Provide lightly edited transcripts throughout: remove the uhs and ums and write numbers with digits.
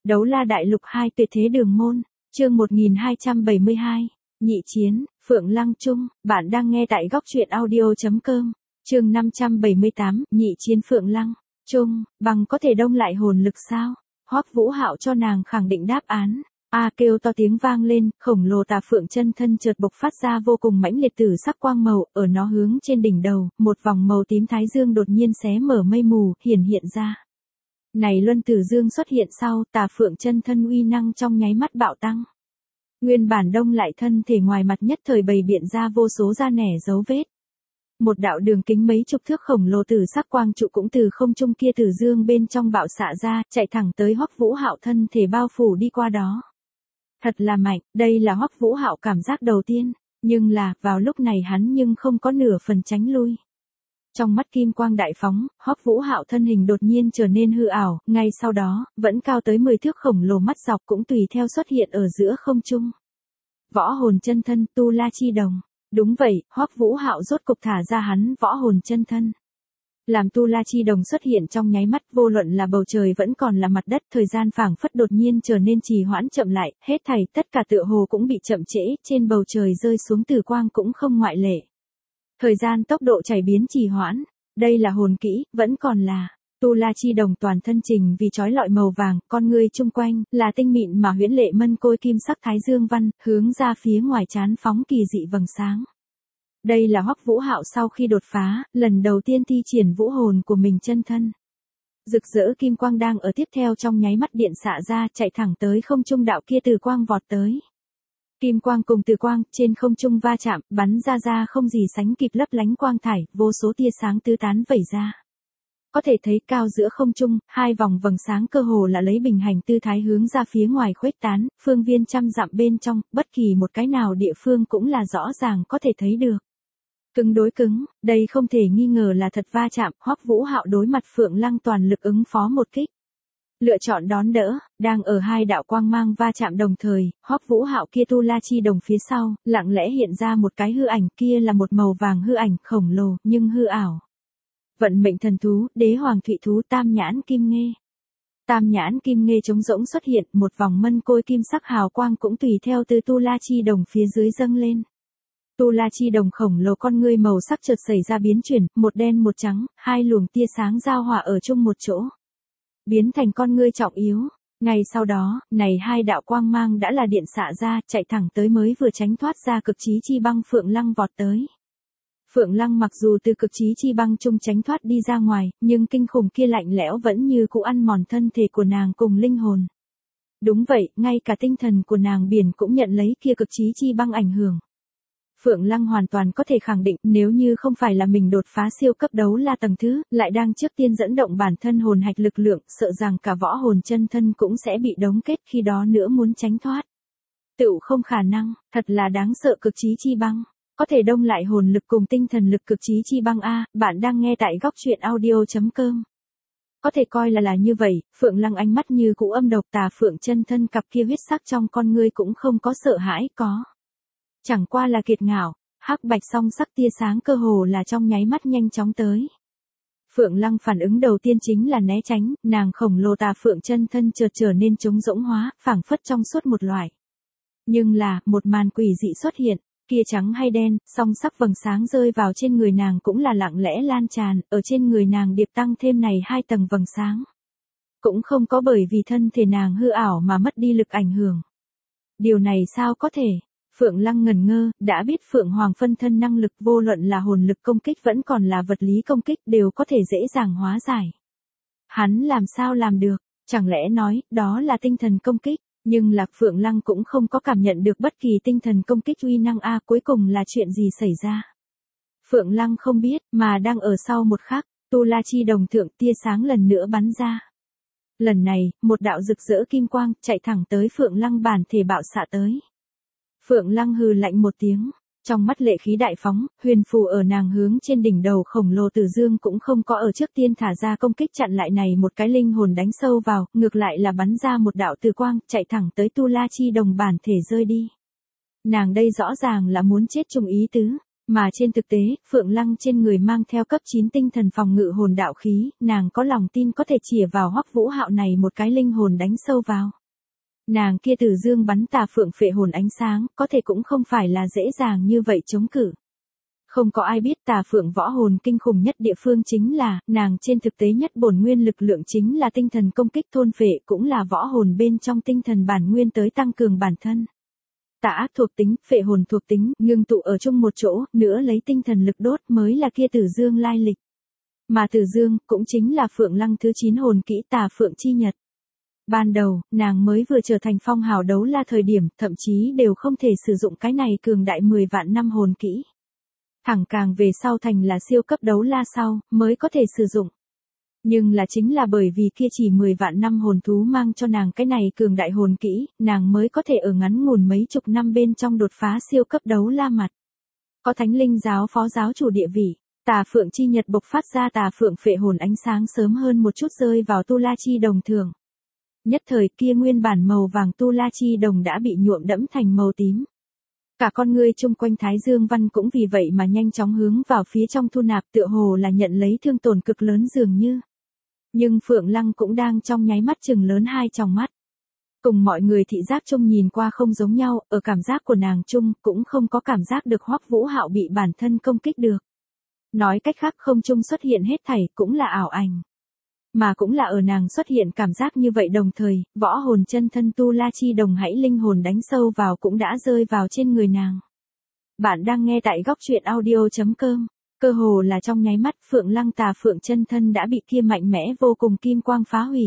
Đấu la đại lục 2 tuyệt thế đường môn, chương 1272, nhị chiến, Phượng Lăng Trung, bạn đang nghe tại góc truyện audio.com, chương 578, nhị chiến Phượng Lăng, Trung, bằng có thể đông lại hồn lực sao? Hoắc Vũ Hạo cho nàng khẳng định đáp án. A kêu to tiếng vang lên, khổng lồ tà phượng chân thân chợt bộc phát ra vô cùng mãnh liệt tử sắc quang màu, ở nó hướng trên đỉnh đầu, một vòng màu tím thái dương đột nhiên xé mở mây mù, hiện ra. Này luân tử dương xuất hiện sau, tà phượng chân thân uy năng trong nháy mắt bạo tăng. Nguyên bản đông lại thân thể ngoài mặt nhất thời bày biện ra vô số da nẻ dấu vết. Một đạo đường kính mấy chục thước khổng lồ tử sắc quang trụ cũng từ không trung kia tử dương bên trong bạo xạ ra, chạy thẳng tới Hoắc Vũ Hạo thân thể bao phủ đi qua đó. Thật là mạnh, đây là Hoắc Vũ Hạo cảm giác đầu tiên, nhưng là, vào lúc này hắn nhưng không có nửa phần tránh lui. Trong mắt kim quang đại phóng, Hoắc Vũ Hạo thân hình đột nhiên trở nên hư ảo, ngay sau đó, vẫn cao tới 10 thước khổng lồ mắt dọc cũng tùy theo xuất hiện ở giữa không trung. Võ hồn chân thân Tu La Chi Đồng. Đúng vậy, Hoắc Vũ Hạo rốt cục thả ra hắn võ hồn chân thân. Làm Tu La Chi Đồng xuất hiện trong nháy mắt, vô luận là bầu trời vẫn còn là mặt đất, thời gian phảng phất đột nhiên trở nên trì hoãn chậm lại, hết thảy tất cả tựa hồ cũng bị chậm trễ, trên bầu trời rơi xuống tử quang cũng không ngoại lệ. Thời gian tốc độ chảy biến trì hoãn, đây là hồn kỹ, vẫn còn là Tu La Chi Đồng toàn thân trình vì chói lọi màu vàng, con người chung quanh là tinh mịn mà huyễn lệ mân côi kim sắc thái dương văn, hướng ra phía ngoài trán phóng kỳ dị vầng sáng. Đây là Hoắc Vũ Hạo sau khi đột phá, lần đầu tiên thi triển vũ hồn của mình chân thân. Rực rỡ kim quang đang ở tiếp theo trong nháy mắt điện xạ ra, chạy thẳng tới không trung đạo kia từ quang vọt tới. Kim quang cùng từ quang, trên không trung va chạm, bắn ra không gì sánh kịp lấp lánh quang thải, vô số tia sáng tứ tán vẩy ra. Có thể thấy cao giữa không trung, hai vòng vầng sáng cơ hồ là lấy bình hành tư thái hướng ra phía ngoài khuếch tán, phương viên trăm dặm bên trong, bất kỳ một cái nào địa phương cũng là rõ ràng có thể thấy được. Cứng đối cứng, đây không thể nghi ngờ là thật va chạm, Hoắc Vũ Hạo đối mặt Phượng Lăng toàn lực ứng phó một kích. Lựa chọn đón đỡ, đang ở hai đạo quang mang va chạm đồng thời, Hoắc Vũ Hạo kia Tu La Chi Đồng phía sau, lặng lẽ hiện ra một cái hư ảnh, kia là một màu vàng hư ảnh khổng lồ, nhưng hư ảo. Vận mệnh thần thú, đế hoàng thụy thú Tam Nhãn Kim Nghê. Tam Nhãn Kim Nghê trống rỗng xuất hiện, một vòng mân côi kim sắc hào quang cũng tùy theo từ Tu La Chi Đồng phía dưới dâng lên. Tu La Chi Đồng khổng lồ con ngươi màu sắc chợt xảy ra biến chuyển, một đen một trắng, hai luồng tia sáng giao hòa ở chung một chỗ. Biến thành con ngươi trọng yếu. Ngay sau đó, này hai đạo quang mang đã là điện xạ ra, chạy thẳng tới mới vừa tránh thoát ra cực chí chi băng Phượng Lăng vọt tới. Phượng Lăng mặc dù từ cực chí chi băng trung tránh thoát đi ra ngoài, nhưng kinh khủng kia lạnh lẽo vẫn như cũ ăn mòn thân thể của nàng cùng linh hồn. Đúng vậy, ngay cả tinh thần của nàng biển cũng nhận lấy kia cực chí chi băng ảnh hưởng. Phượng Lăng hoàn toàn có thể khẳng định nếu như không phải là mình đột phá siêu cấp đấu la tầng thứ, lại đang trước tiên dẫn động bản thân hồn hạch lực lượng, sợ rằng cả võ hồn chân thân cũng sẽ bị đóng kết khi đó nữa muốn tránh thoát. Tựu không khả năng, thật là đáng sợ cực chí chi băng. Có thể đông lại hồn lực cùng tinh thần lực cực chí chi băng A, bạn đang nghe tại góc truyện audio.com. Có thể coi là như vậy, Phượng Lăng ánh mắt như cũ âm độc tà phượng chân thân cặp kia huyết sắc trong con ngươi cũng không có sợ hãi có. Chẳng qua là kiệt ngạo, hắc bạch song sắc tia sáng cơ hồ là trong nháy mắt nhanh chóng tới. Phượng Lăng phản ứng đầu tiên chính là né tránh, nàng khổng lồ tà phượng chân thân chợt trở nên trống rỗng hóa, phảng phất trong suốt một loại. Nhưng là, một màn quỷ dị xuất hiện, kia trắng hay đen, song sắc vầng sáng rơi vào trên người nàng cũng là lặng lẽ lan tràn, ở trên người nàng điệp tăng thêm này hai tầng vầng sáng. Cũng không có bởi vì thân thể nàng hư ảo mà mất đi lực ảnh hưởng. Điều này sao có thể? Phượng Lăng ngẩn ngơ, đã biết Phượng Hoàng phân thân năng lực vô luận là hồn lực công kích vẫn còn là vật lý công kích đều có thể dễ dàng hóa giải. Hắn làm sao làm được, chẳng lẽ nói, đó là tinh thần công kích, nhưng là Phượng Lăng cũng không có cảm nhận được bất kỳ tinh thần công kích uy năng A, cuối cùng là chuyện gì xảy ra. Phượng Lăng không biết, mà đang ở sau một khắc, Tu La Chi Đồng thượng tia sáng lần nữa bắn ra. Lần này, một đạo rực rỡ kim quang, chạy thẳng tới Phượng Lăng bản thể bạo xạ tới. Phượng Lăng hừ lạnh một tiếng, trong mắt lệ khí đại phóng, huyền phù ở nàng hướng trên đỉnh đầu khổng lồ tử dương cũng không có ở trước tiên thả ra công kích chặn lại này một cái linh hồn đánh sâu vào, ngược lại là bắn ra một đạo từ quang, chạy thẳng tới Tu La Chi Đồng bản thể rơi đi. Nàng đây rõ ràng là muốn chết chung ý tứ, Mà trên thực tế, Phượng Lăng trên người mang theo cấp 9 tinh thần phòng ngự hồn đạo khí, nàng có lòng tin có thể chĩa vào Hoắc Vũ Hạo này một cái linh hồn đánh sâu vào. Nàng kia Tử Dương bắn tà phượng phệ hồn ánh sáng, có thể cũng không phải là dễ dàng như vậy chống cự. Không có ai biết tà phượng võ hồn kinh khủng nhất địa phương chính là, nàng trên thực tế nhất bổn nguyên lực lượng chính là tinh thần công kích thôn phệ, cũng là võ hồn bên trong tinh thần bản nguyên tới tăng cường bản thân. Tà ác thuộc tính, phệ hồn thuộc tính, ngưng tụ ở chung một chỗ, nữa lấy tinh thần lực đốt mới là kia Tử Dương lai lịch. Mà Tử Dương, cũng chính là Phượng Lăng thứ 9 hồn kỹ tà phượng chi nhật. Ban đầu, nàng mới vừa trở thành phong hào đấu la thời điểm, thậm chí đều không thể sử dụng cái này cường đại 10 vạn năm hồn kỹ. Thẳng càng về sau thành là siêu cấp đấu la sau, mới có thể sử dụng. Nhưng là chính là bởi vì kia chỉ 10 vạn năm hồn thú mang cho nàng cái này cường đại hồn kỹ, nàng mới có thể ở ngắn ngủn mấy chục năm bên trong đột phá siêu cấp đấu la mặt. Có thánh linh giáo phó giáo chủ địa vị, tà phượng chi nhật bộc phát ra tà phượng phệ hồn ánh sáng sớm hơn một chút rơi vào tu la chi đồng thường. Nhất thời kia nguyên bản màu vàng tu la chi đồng đã bị nhuộm đẫm thành màu tím. Cả con ngươi chung quanh Thái Dương Văn cũng vì vậy mà nhanh chóng hướng vào phía trong thu nạp, tựa hồ là nhận lấy thương tổn cực lớn dường như. Nhưng Phượng Lăng cũng đang trong nháy mắt chừng lớn hai tròng mắt. Cùng mọi người thị giác chung nhìn qua không giống nhau, ở cảm giác của nàng chung cũng không có cảm giác được Hoắc Vũ Hạo bị bản thân công kích được. Nói cách khác không chung xuất hiện hết thảy cũng là ảo ảnh. Mà cũng là ở nàng xuất hiện cảm giác như vậy đồng thời, võ hồn chân thân tu la chi đồng hãy linh hồn đánh sâu vào cũng đã rơi vào trên người nàng. Bạn đang nghe tại góc truyện audio.com. Cơ hồ là trong nháy mắt Phượng Lăng tà phượng chân thân đã bị kia mạnh mẽ vô cùng kim quang phá hủy.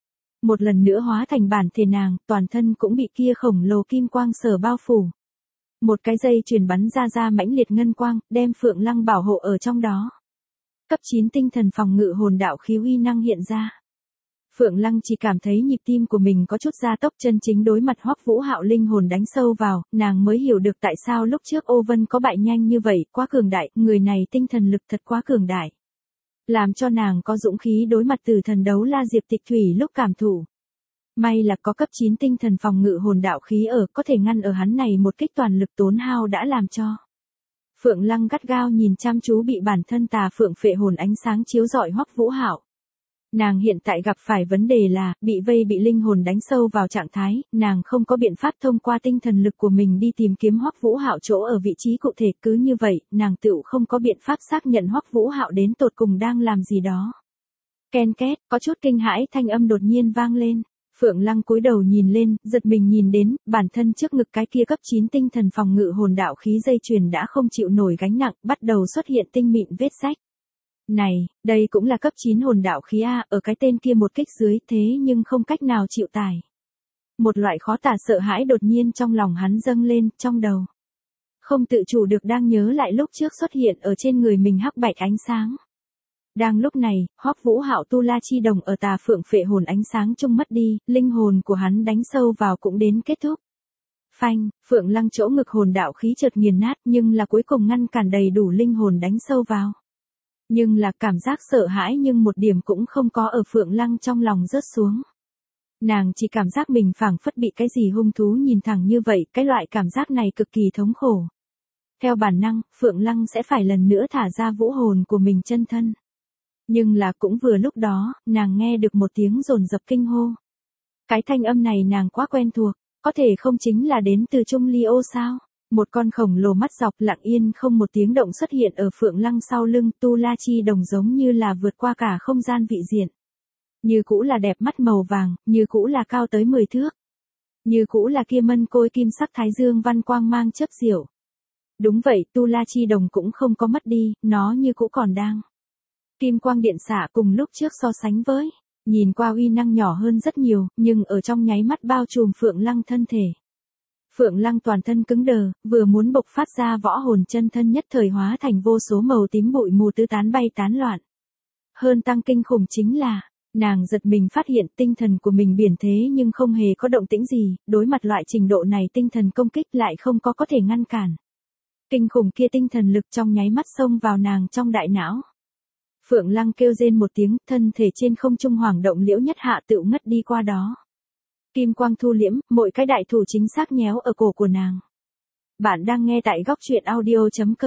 Một lần nữa hóa thành bản thể nàng, toàn thân cũng bị kia khổng lồ kim quang sở bao phủ. Một cái dây chuyền bắn ra mãnh liệt ngân quang, đem Phượng Lăng bảo hộ ở trong đó. Cấp 9 tinh thần phòng ngự hồn đạo khí uy năng hiện ra. Phượng Lăng chỉ cảm thấy nhịp tim của mình có chút gia tốc, chân chính đối mặt Hoắc Vũ Hạo linh hồn đánh sâu vào, nàng mới hiểu được tại sao lúc trước Ô Vân có bại nhanh như vậy, quá cường đại, người này tinh thần lực thật quá cường đại. Làm cho nàng có dũng khí đối mặt Tử Thần đấu la Diệp Tịch Thủy lúc cảm thụ. May là có cấp 9 tinh thần phòng ngự hồn đạo khí ở, có thể ngăn ở hắn này một kích toàn lực tốn hao đã làm cho. Phượng Lăng gắt gao nhìn chăm chú bị bản thân tà phượng phệ hồn ánh sáng chiếu rọi Hoắc Vũ Hạo. Nàng hiện tại gặp phải vấn đề là, bị vây bị linh hồn đánh sâu vào trạng thái, nàng không có biện pháp thông qua tinh thần lực của mình đi tìm kiếm Hoắc Vũ Hạo chỗ ở vị trí cụ thể, cứ như vậy, nàng tựu không có biện pháp xác nhận Hoắc Vũ Hạo đến tột cùng đang làm gì đó. Ken két, có chút kinh hãi thanh âm đột nhiên vang lên. Phượng Lăng cúi đầu nhìn lên, giật mình nhìn đến, bản thân trước ngực cái kia cấp 9 tinh thần phòng ngự hồn đạo khí dây chuyền đã không chịu nổi gánh nặng, bắt đầu xuất hiện tinh mịn vết rách. Này, đây cũng là cấp 9 hồn đạo khí A, ở cái tên kia một kích dưới thế nhưng không cách nào chịu tải. Một loại khó tả sợ hãi đột nhiên trong lòng hắn dâng lên, trong đầu. Không tự chủ được đang nhớ lại lúc trước xuất hiện ở trên người mình hắc bạch ánh sáng. Đang lúc này, Hoắc Vũ Hạo tu la chi đồng ở tà phượng phệ hồn ánh sáng chung mất đi, linh hồn của hắn đánh sâu vào cũng đến kết thúc. Phanh, Phượng Lăng chỗ ngực hồn đạo khí chợt nghiền nát, nhưng là cuối cùng ngăn cản đầy đủ linh hồn đánh sâu vào. Nhưng là cảm giác sợ hãi nhưng một điểm cũng không có ở Phượng Lăng trong lòng rớt xuống. Nàng chỉ cảm giác mình phảng phất bị cái gì hung thú nhìn thẳng như vậy, cái loại cảm giác này cực kỳ thống khổ. Theo bản năng, Phượng Lăng sẽ phải lần nữa thả ra vũ hồn của mình chân thân. Nhưng là cũng vừa lúc đó, nàng nghe được một tiếng dồn dập kinh hô. Cái thanh âm này nàng quá quen thuộc, có thể không chính là đến từ Trung Ly Ô sao? Một con khổng lồ mắt dọc lặng yên không một tiếng động xuất hiện ở Phượng Lăng sau lưng, tu la chi đồng giống như là vượt qua cả không gian vị diện. Như cũ là đẹp mắt màu vàng, như cũ là cao tới 10 thước. Như cũ là kia mân côi kim sắc thái dương văn quang mang chớp diệu. Đúng vậy, tu la chi đồng cũng không có mất đi, nó như cũ còn đang. Kim quang điện xạ cùng lúc trước so sánh với, nhìn qua uy năng nhỏ hơn rất nhiều, nhưng ở trong nháy mắt bao trùm Phượng Lăng thân thể. Phượng Lăng toàn thân cứng đờ, vừa muốn bộc phát ra võ hồn chân thân nhất thời hóa thành vô số màu tím bụi mù tứ tán bay tán loạn. Hơn tăng kinh khủng chính là, nàng giật mình phát hiện tinh thần của mình biển thế nhưng không hề có động tĩnh gì, đối mặt loại trình độ này tinh thần công kích lại không có thể ngăn cản. Kinh khủng kia tinh thần lực trong nháy mắt xông vào nàng trong đại não. Phượng Lăng kêu rên một tiếng, thân thể trên không trung hoảng động liễu nhất hạ tựu ngất đi qua đó. Kim quang thu liễm, mỗi cái đại thủ chính xác nhéo ở cổ của nàng. Bạn đang nghe tại góc truyện audio.com.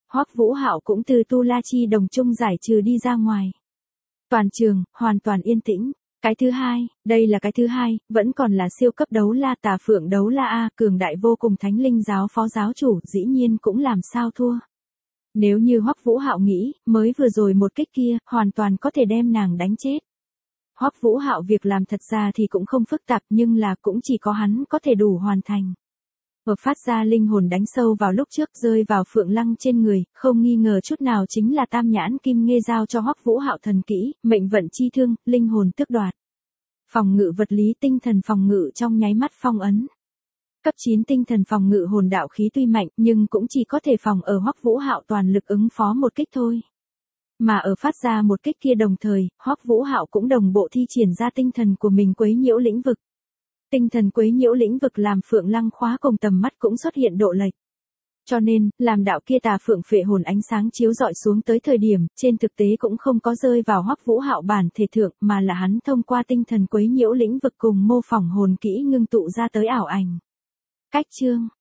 Hoắc Vũ Hạo cũng từ Tu La Chi đồng chung giải trừ đi ra ngoài. Toàn trường, hoàn toàn yên tĩnh. Cái thứ hai, đây là cái thứ hai, vẫn còn là siêu cấp đấu la Tà Phượng đấu la A, cường đại vô cùng Thánh Linh giáo phó giáo chủ, dĩ nhiên cũng làm sao thua. Nếu như Hoắc Vũ Hạo nghĩ, mới vừa rồi một kích kia, hoàn toàn có thể đem nàng đánh chết. Hoắc Vũ Hạo việc làm thật ra thì cũng không phức tạp nhưng là cũng chỉ có hắn có thể đủ hoàn thành. Hợp phát ra linh hồn đánh sâu vào lúc trước rơi vào Phượng Lăng trên người, không nghi ngờ chút nào chính là Tam Nhãn Kim Nghê giao cho Hoắc Vũ Hạo thần kỹ, mệnh vận chi thương, linh hồn tước đoạt. Phòng ngự vật lý tinh thần phòng ngự trong nháy mắt phong ấn. Cấp 9 tinh thần phòng ngự hồn đạo khí tuy mạnh nhưng cũng chỉ có thể phòng ở Hoắc Vũ Hạo toàn lực ứng phó một kích thôi. Mà ở phát ra một kích kia đồng thời, Hoắc Vũ Hạo cũng đồng bộ thi triển ra tinh thần của mình quấy nhiễu lĩnh vực. Tinh thần quấy nhiễu lĩnh vực làm Phượng Lăng khóa cùng tầm mắt cũng xuất hiện độ lệch. Cho nên, làm đạo kia Tà Phượng phệ hồn ánh sáng chiếu rọi xuống tới thời điểm, trên thực tế cũng không có rơi vào Hoắc Vũ Hạo bản thể thượng, mà là hắn thông qua tinh thần quấy nhiễu lĩnh vực cùng mô phỏng hồn kỹ ngưng tụ ra tới ảo ảnh. Cách chương